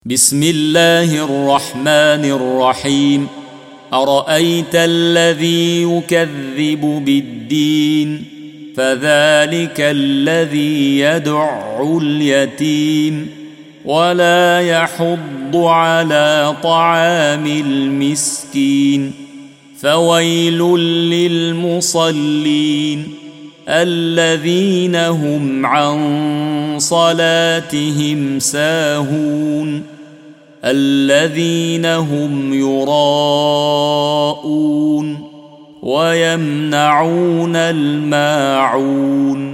بسم الله الرحمن الرحيم. أرأيت الذي يكذب بالدين فذلك الذي يدع اليتيم ولا يحض على طعام المسكين فويل للمصلين الذين هم عن صلاتهم ساهون الذين هم يراءون ويمنعون الماعون